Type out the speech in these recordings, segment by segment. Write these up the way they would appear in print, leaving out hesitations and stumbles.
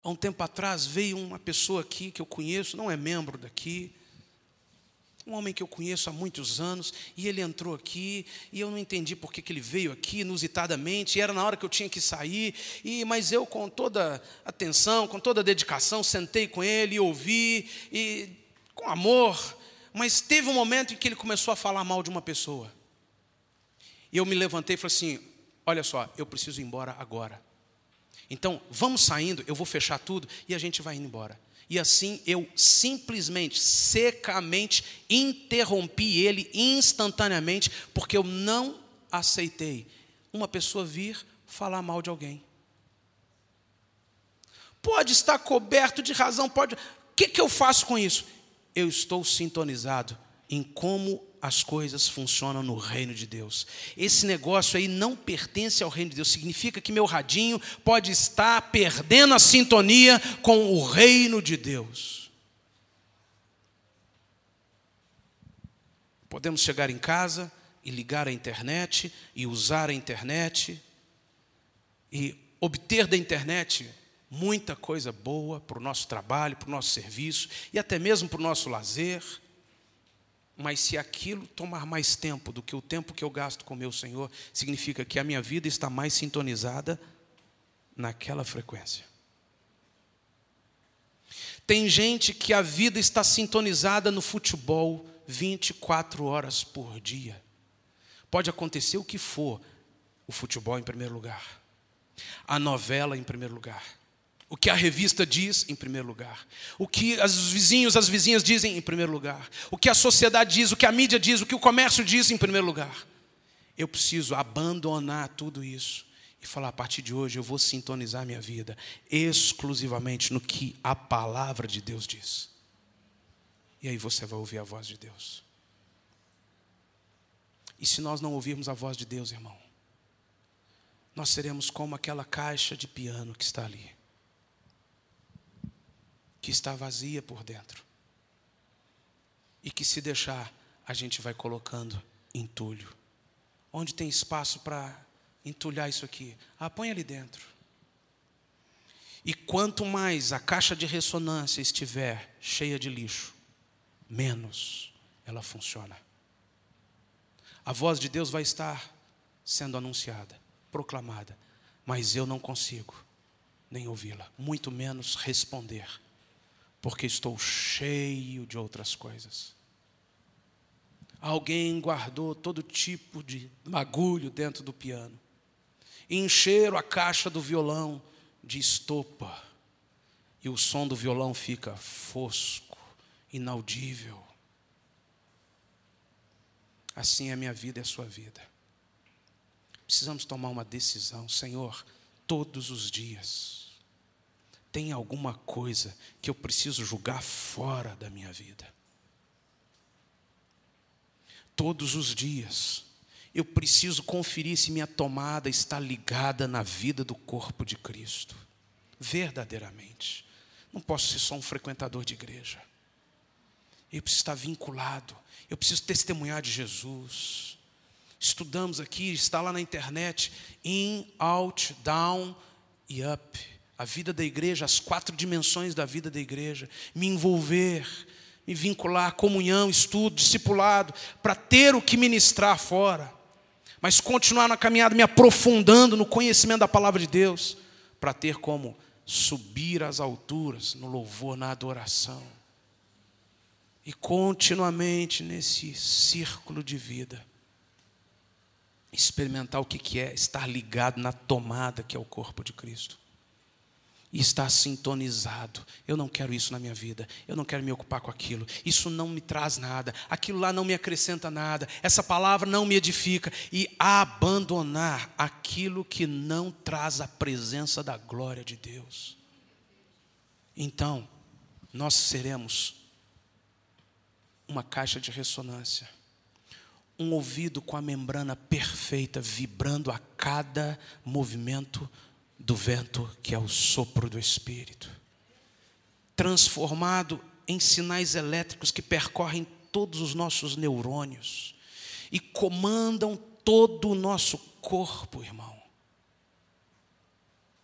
Há um tempo atrás veio uma pessoa aqui que eu conheço, não é membro daqui, um homem que eu conheço há muitos anos, e ele entrou aqui, e eu não entendi por que ele veio aqui inusitadamente, e era na hora que eu tinha que sair, mas eu com toda atenção, com toda dedicação, sentei com ele e ouvi, e com amor, mas teve um momento em que ele começou a falar mal de uma pessoa. E eu me levantei e falei assim, olha só, eu preciso ir embora agora. Então, vamos saindo, eu vou fechar tudo e a gente vai indo embora. E assim eu simplesmente, secamente interrompi ele instantaneamente, porque eu não aceitei uma pessoa vir falar mal de alguém. Pode estar coberto de razão, pode. O que eu faço com isso? Eu estou sintonizado em como as coisas funcionam no reino de Deus. Esse negócio aí não pertence ao reino de Deus. Significa que meu radinho pode estar perdendo a sintonia com o reino de Deus. Podemos chegar em casa e ligar a internet e usar a internet e obter da internet muita coisa boa para o nosso trabalho, para o nosso serviço e até mesmo para o nosso lazer. Mas se aquilo tomar mais tempo do que o tempo que eu gasto com o meu Senhor, significa que a minha vida está mais sintonizada naquela frequência. Tem gente que a vida está sintonizada no futebol 24 horas por dia. Pode acontecer o que for, o futebol em primeiro lugar, a novela em primeiro lugar, o que a revista diz em primeiro lugar, o que os vizinhos, as vizinhas dizem em primeiro lugar, o que a sociedade diz, o que a mídia diz, o que o comércio diz em primeiro lugar. Eu preciso abandonar tudo isso e falar, a partir de hoje eu vou sintonizar minha vida exclusivamente no que a palavra de Deus diz. E aí você vai ouvir a voz de Deus. E se nós não ouvirmos a voz de Deus, irmão, nós seremos como aquela caixa de piano que está ali, que está vazia por dentro, e que se deixar, a gente vai colocando entulho. Onde tem espaço para entulhar isso aqui? Põe ali dentro. E quanto mais a caixa de ressonância estiver cheia de lixo, menos ela funciona. A voz de Deus vai estar sendo anunciada, proclamada, mas eu não consigo nem ouvi-la, muito menos responder, porque estou cheio de outras coisas. Alguém guardou todo tipo de bagulho dentro do piano. Encheram a caixa do violão de estopa. E o som do violão fica fosco, inaudível. Assim é a minha vida e a sua vida. Precisamos tomar uma decisão. Senhor, todos os dias tem alguma coisa que eu preciso jogar fora da minha vida. Todos os dias eu preciso conferir se minha tomada está ligada na vida do corpo de Cristo, verdadeiramente. Não posso ser só um frequentador de igreja. Eu preciso estar vinculado, eu preciso testemunhar de Jesus. Estudamos aqui, está lá na internet, in, out, down e up. A vida da igreja, as 4 dimensões da vida da igreja. Me envolver, me vincular, comunhão, estudo, discipulado, para ter o que ministrar fora. Mas continuar na caminhada, me aprofundando no conhecimento da palavra de Deus, para ter como subir às alturas, no louvor, na adoração. E continuamente nesse círculo de vida, experimentar o que é estar ligado na tomada que é o corpo de Cristo. E estar sintonizado. Eu não quero isso na minha vida. Eu não quero me ocupar com aquilo. Isso não me traz nada. Aquilo lá não me acrescenta nada. Essa palavra não me edifica. E abandonar aquilo que não traz a presença da glória de Deus. Então, nós seremos uma caixa de ressonância. Um ouvido com a membrana perfeita, vibrando a cada movimento do vento, que é o sopro do Espírito, transformado em sinais elétricos que percorrem todos os nossos neurônios e comandam todo o nosso corpo, irmão.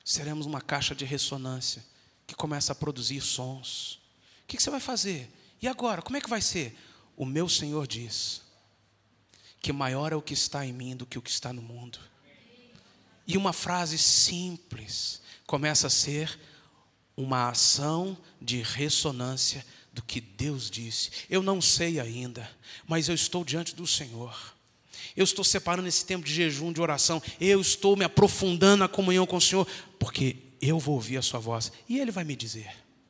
seremos uma caixa de ressonância que começa a produzir sons. O que você vai fazer? E agora, como é que vai ser? O meu Senhor diz que maior é o que está em mim do que o que está no mundo. E uma frase simples começa a ser uma ação de ressonância do que Deus disse. Eu não sei ainda, mas eu estou diante do Senhor. Eu estou separando esse tempo de jejum, de oração. Eu estou me aprofundando na comunhão com o Senhor, porque eu vou ouvir a sua voz e Ele vai me dizer.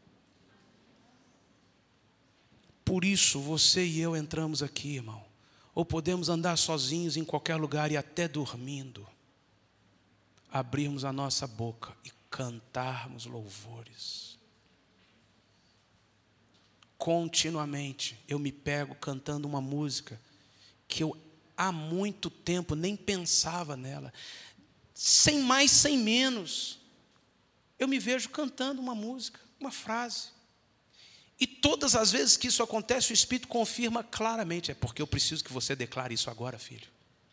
Por isso, você e eu entramos aqui, irmão. Ou podemos andar sozinhos em qualquer lugar e até dormindo, abrirmos a nossa boca e cantarmos louvores. Continuamente, eu me pego cantando uma música que eu há muito tempo nem pensava nela. Sem mais, sem menos, eu me vejo cantando uma música, uma frase. E todas as vezes que isso acontece, o Espírito confirma claramente. É porque eu preciso que você declare isso agora, filho.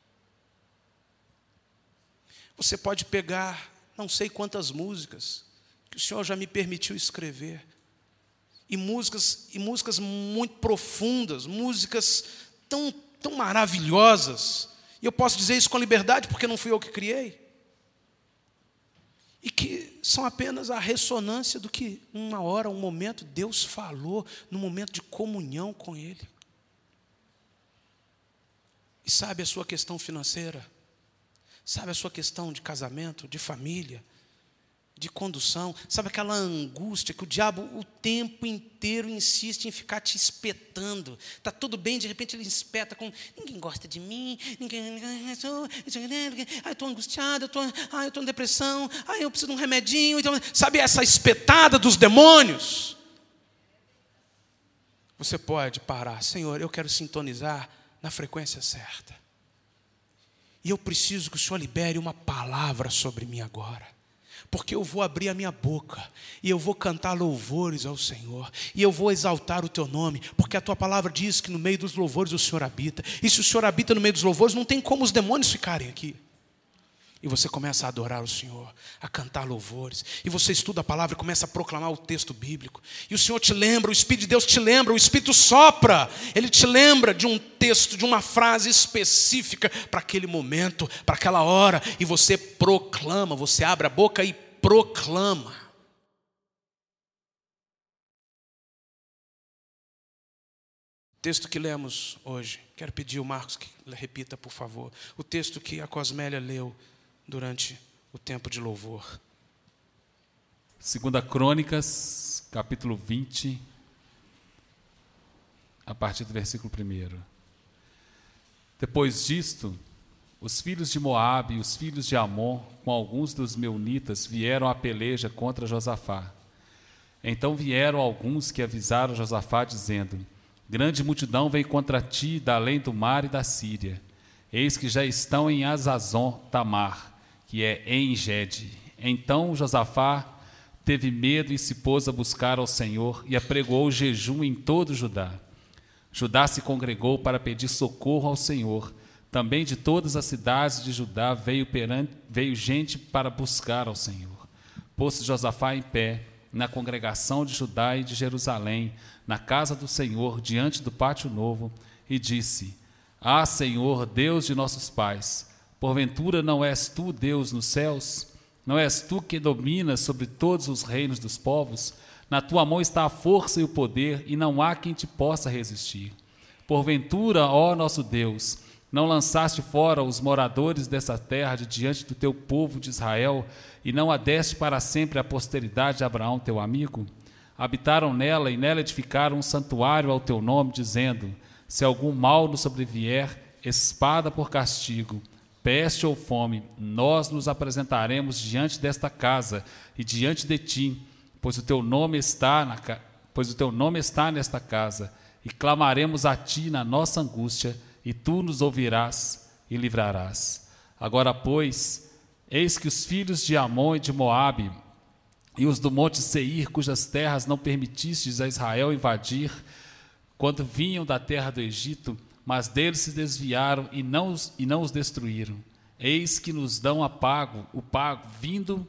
Você pode pegar não sei quantas músicas que o Senhor já me permitiu escrever. E músicas muito profundas, músicas tão maravilhosas. E eu posso dizer isso com liberdade porque não fui eu que criei. E que são apenas a ressonância do que uma hora, um momento, Deus falou no momento de comunhão com Ele. E sabe a sua questão financeira? Sabe a sua questão de casamento, de família, de condução? Sabe aquela angústia que o diabo o tempo inteiro insiste em ficar te espetando? Está tudo bem, de repente ele espeta com: ninguém gosta de mim, eu estou angustiado, eu estou em depressão, eu preciso de um remedinho. Então, sabe essa espetada dos demônios? Você pode parar: Senhor, eu quero sintonizar na frequência certa. E eu preciso que o Senhor libere uma palavra sobre mim agora. Porque eu vou abrir a minha boca e eu vou cantar louvores ao Senhor. E eu vou exaltar o Teu nome. Porque a Tua palavra diz que no meio dos louvores o Senhor habita. E se o Senhor habita no meio dos louvores, não tem como os demônios ficarem aqui. E você começa a adorar o Senhor, a cantar louvores. E você estuda a palavra e começa a proclamar o texto bíblico. E o Senhor te lembra, o Espírito de Deus te lembra, o Espírito sopra. Ele te lembra de um texto, de uma frase específica para aquele momento, para aquela hora. E você proclama, você abre a boca e proclama. O texto que lemos hoje, quero pedir ao Marcos que repita, por favor. O texto que a Cosmélia leu durante o tempo de louvor. 2 Crônicas, capítulo 20, a partir do versículo 1. Depois disto, os filhos de Moabe e os filhos de Amon, com alguns dos meunitas, vieram à peleja contra Josafá. Então vieram alguns que avisaram Josafá, dizendo: grande multidão vem contra ti da além do mar e da Síria. Eis que já estão em Azazon Tamar, que é em Gede. Então Josafá teve medo e se pôs a buscar ao Senhor e apregoou jejum em todo Judá. Judá se congregou para pedir socorro ao Senhor. Também de todas as cidades de Judá veio gente para buscar ao Senhor. Pôs-se Josafá em pé na congregação de Judá e de Jerusalém, na casa do Senhor, diante do pátio novo, e disse: Ah, Senhor, Deus de nossos pais, porventura não és tu Deus nos céus? Não és tu que dominas sobre todos os reinos dos povos? Na tua mão está a força e o poder, e não há quem te possa resistir. Porventura, ó nosso Deus, não lançaste fora os moradores dessa terra de diante do teu povo de Israel, e não a deste para sempre a posteridade de Abraão, teu amigo? Habitaram nela e nela edificaram um santuário ao teu nome, dizendo: se algum mal nos sobrevier, espada por castigo, peste ou fome, nós nos apresentaremos diante desta casa e diante de ti, pois o teu nome está nesta casa, e clamaremos a ti na nossa angústia, e tu nos ouvirás e livrarás. Agora, pois, eis que os filhos de Amon e de Moabe e os do monte Seir, cujas terras não permitistes a Israel invadir, quando vinham da terra do Egito, mas deles se desviaram e não os destruíram. Eis que nos dão o pago, vindo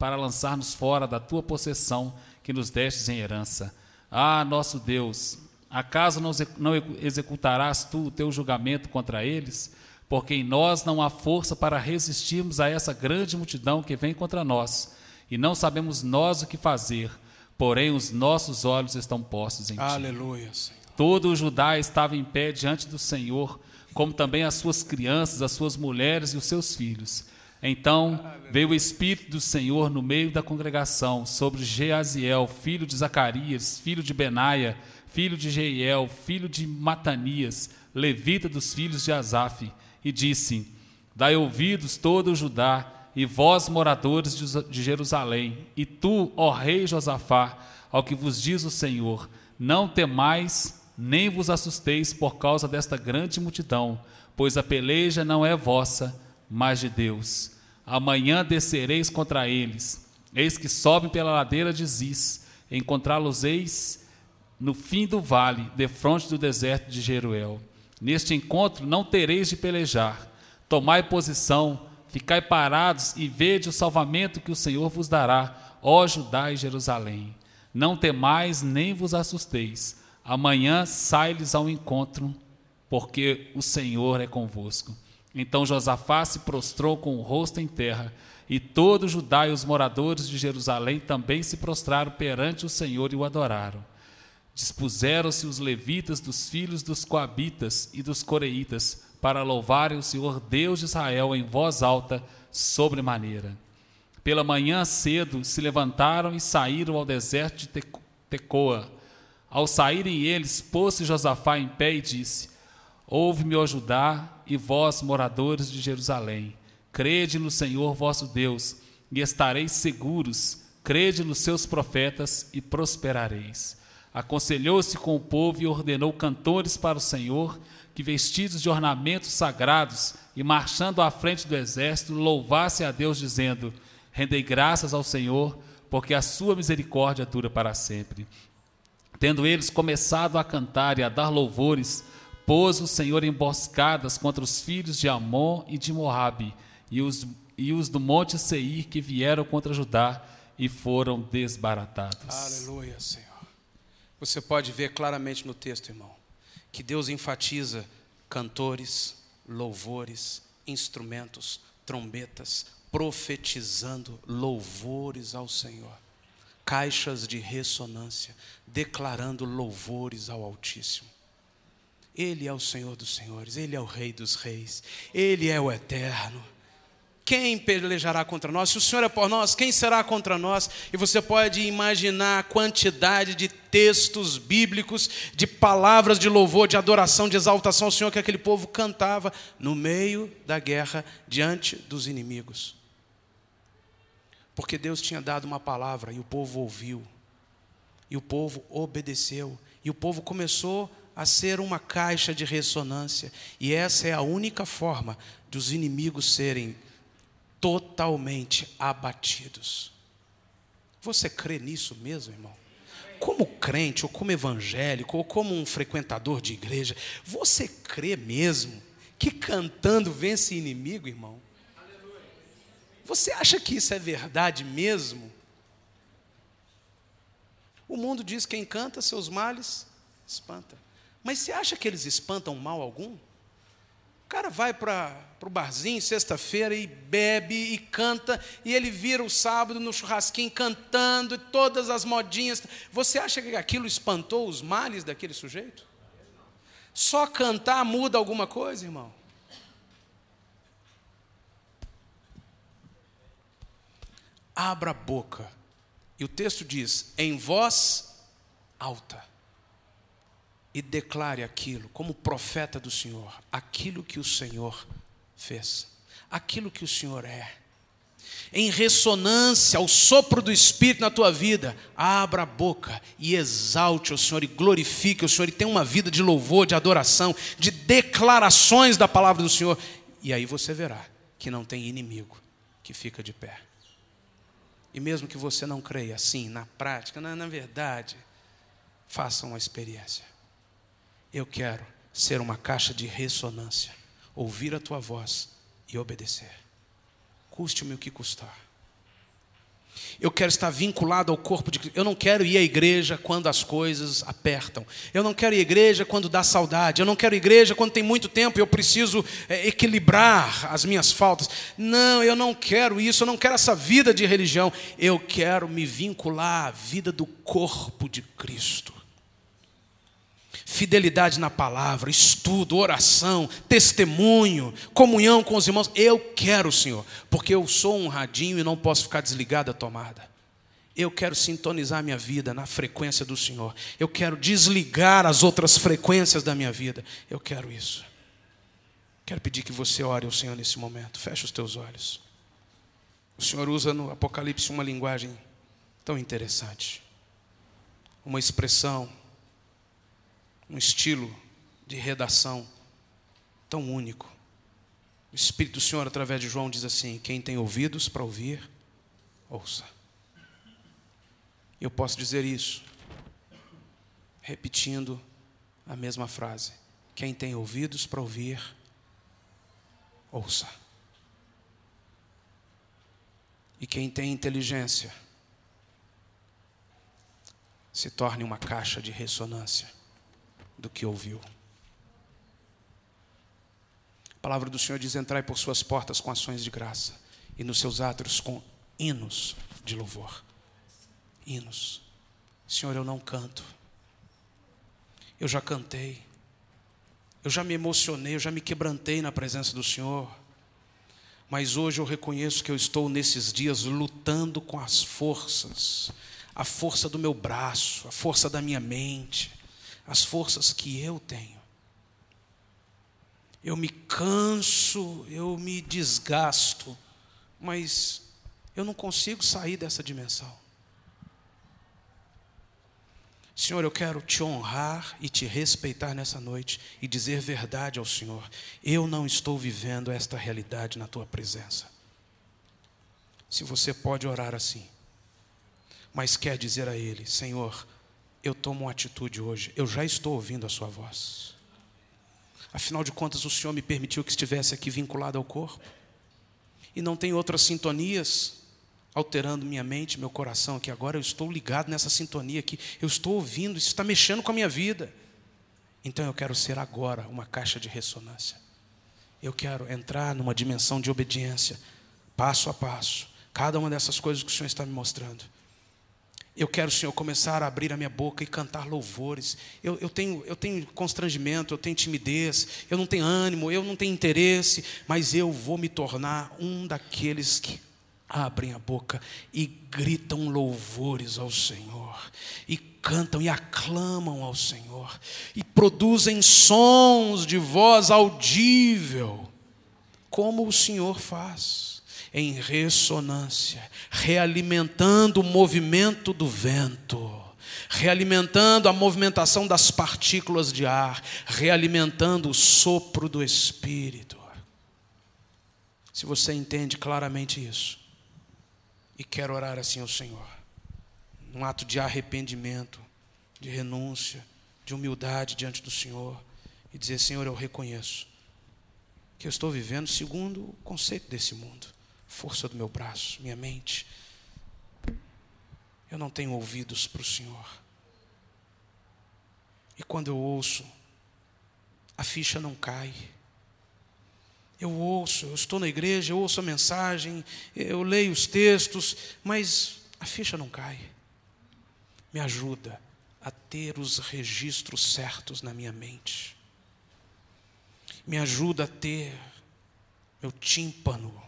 para lançar-nos fora da tua possessão que nos destes em herança. Ah, nosso Deus, acaso não executarás tu o teu julgamento contra eles? Porque em nós não há força para resistirmos a essa grande multidão que vem contra nós, e não sabemos nós o que fazer, porém os nossos olhos estão postos em ti. Aleluia, Senhor. Todo o Judá estava em pé diante do Senhor, como também as suas crianças, as suas mulheres e os seus filhos. Então veio o Espírito do Senhor no meio da congregação sobre Jeaziel, filho de Zacarias, filho de Benaia, filho de Jeiel, filho de Matanias, levita dos filhos de Asaf, e disse: Dai ouvidos todo o Judá, e vós, moradores de Jerusalém, e tu, ó rei Josafá, ao que vos diz o Senhor: não temais, nem vos assusteis por causa desta grande multidão, pois a peleja não é vossa, mas de Deus. Amanhã descereis contra eles, eis que sobem pela ladeira de Ziz, encontrá-los-eis no fim do vale, defronte do deserto de Jeruel. Neste encontro não tereis de pelejar. Tomai posição, ficai parados e vede o salvamento que o Senhor vos dará, ó Judá e Jerusalém. Não temais nem vos assusteis. Amanhã sai-lhes ao encontro, porque o Senhor é convosco. Então Josafá se prostrou com o rosto em terra, e todo Judá e os moradores de Jerusalém também se prostraram perante o Senhor e o adoraram. Dispuseram-se os levitas dos filhos dos coabitas e dos coreitas para louvarem o Senhor Deus de Israel em voz alta, sobremaneira. Pela manhã cedo se levantaram e saíram ao deserto de Tecoa. Ao saírem eles, pôs-se Josafá em pé e disse: Ouve-me, ó Judá, e vós, moradores de Jerusalém, crede no Senhor vosso Deus, e estareis seguros, crede nos seus profetas, e prosperareis. Aconselhou-se com o povo e ordenou cantores para o Senhor, que vestidos de ornamentos sagrados e marchando à frente do exército, louvasse a Deus, dizendo: Rendei graças ao Senhor, porque a sua misericórdia dura para sempre. Tendo eles começado a cantar e a dar louvores, pôs o Senhor emboscadas contra os filhos de Amon e de Moabe, e os do monte Seir que vieram contra Judá e foram desbaratados. Aleluia, Senhor. Você pode ver claramente no texto, irmão, que Deus enfatiza cantores, louvores, instrumentos, trombetas, profetizando louvores ao Senhor. Caixas de ressonância, declarando louvores ao Altíssimo. Ele é o Senhor dos senhores, Ele é o Rei dos reis, Ele é o Eterno. Quem pelejará contra nós? Se o Senhor é por nós, quem será contra nós? E você pode imaginar a quantidade de textos bíblicos, de palavras de louvor, de adoração, de exaltação ao Senhor que aquele povo cantava no meio da guerra, diante dos inimigos. Porque Deus tinha dado uma palavra e o povo ouviu, e o povo obedeceu, e o povo começou a ser uma caixa de ressonância, e essa é a única forma dos inimigos serem totalmente abatidos. Você crê nisso mesmo, irmão? Como crente, ou como evangélico, ou como um frequentador de igreja, você crê mesmo que cantando vence inimigo, irmão? Você acha que isso é verdade mesmo? O mundo diz que quem canta seus males espanta. Mas você acha que eles espantam mal algum? O cara vai para o barzinho sexta-feira e bebe e canta, e ele vira o sábado no churrasquinho cantando, e todas as modinhas. Você acha que aquilo espantou os males daquele sujeito? Só cantar muda alguma coisa, irmão? Abra a boca. E o texto diz: em voz alta. E declare aquilo, como profeta do Senhor, aquilo que o Senhor fez, aquilo que o Senhor é. Em ressonância ao sopro do Espírito na tua vida, abra a boca e exalte o Senhor e glorifique o Senhor e tenha uma vida de louvor, de adoração, de declarações da palavra do Senhor. E aí você verá que não tem inimigo que fica de pé. E mesmo que você não creia assim, na prática, na verdade, faça uma experiência. Eu quero ser uma caixa de ressonância, ouvir a tua voz e obedecer. Custe-me o que custar. Eu quero estar vinculado ao corpo de Cristo. Eu não quero ir à igreja quando as coisas apertam. Eu não quero ir à igreja quando dá saudade. Eu não quero ir à igreja quando tem muito tempo e eu preciso equilibrar as minhas faltas. Não, eu não quero isso. Eu não quero essa vida de religião. Eu quero me vincular à vida do corpo de Cristo. Fidelidade na palavra, estudo, oração, testemunho, comunhão com os irmãos. Eu quero, Senhor, porque eu sou um radinho e não posso ficar desligado da tomada. Eu quero sintonizar minha vida na frequência do Senhor. Eu quero desligar as outras frequências da minha vida. Eu quero isso. Quero pedir que você ore ao Senhor nesse momento. Feche os teus olhos. O Senhor usa no Apocalipse uma linguagem tão interessante. Uma expressão, um estilo de redação tão único. O Espírito do Senhor, através de João, diz assim: quem tem ouvidos para ouvir, ouça. Eu posso dizer isso, repetindo a mesma frase: quem tem ouvidos para ouvir, ouça. E quem tem inteligência, se torne uma caixa de ressonância do que ouviu. A palavra do Senhor diz: entrai por suas portas com ações de graça e nos seus átrios com hinos de louvor. Hinos. Senhor, eu não canto. Eu já cantei. Eu já me emocionei, eu já me quebrantei na presença do Senhor. Mas hoje eu reconheço que eu estou nesses dias lutando com as forças. A força do meu braço, a força da minha mente, as forças que eu tenho. Eu me canso, eu me desgasto, mas eu não consigo sair dessa dimensão. Senhor, eu quero te honrar e te respeitar nessa noite e dizer verdade ao Senhor. Eu não estou vivendo esta realidade na tua presença. Se você pode orar assim, mas quer dizer a Ele: Senhor, eu tomo uma atitude hoje, eu já estou ouvindo a sua voz. Afinal de contas, o Senhor me permitiu que estivesse aqui vinculado ao corpo. E não tem outras sintonias alterando minha mente, meu coração aqui. Agora eu estou ligado nessa sintonia aqui. Eu estou ouvindo, isso está mexendo com a minha vida. Então eu quero ser agora uma caixa de ressonância. Eu quero entrar numa dimensão de obediência, passo a passo. Cada uma dessas coisas que o Senhor está me mostrando. Eu quero, Senhor, começar a abrir a minha boca e cantar louvores. Eu tenho constrangimento, eu tenho timidez, eu não tenho ânimo, eu não tenho interesse, mas eu vou me tornar um daqueles que abrem a boca e gritam louvores ao Senhor, e cantam e aclamam ao Senhor, e produzem sons de voz audível, como o Senhor faz. Em ressonância, realimentando o movimento do vento, realimentando a movimentação das partículas de ar, realimentando o sopro do Espírito. Se você entende claramente isso e quer orar assim ao Senhor, num ato de arrependimento, de renúncia, de humildade diante do Senhor, e dizer: Senhor, eu reconheço que eu estou vivendo segundo o conceito desse mundo. Força do meu braço, minha mente. Eu não tenho ouvidos para o Senhor. E quando eu ouço, a ficha não cai. Eu ouço, eu estou na igreja, eu ouço a mensagem, eu leio os textos, mas a ficha não cai. Me ajuda a ter os registros certos na minha mente. Me ajuda a ter meu tímpano,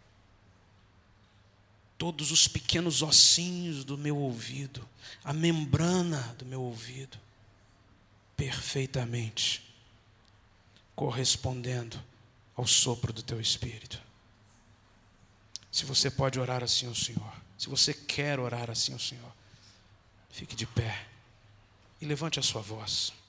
todos os pequenos ossinhos do meu ouvido, a membrana do meu ouvido, perfeitamente correspondendo ao sopro do teu Espírito. Se você pode orar assim ao Senhor, se você quer orar assim ao Senhor, fique de pé e levante a sua voz.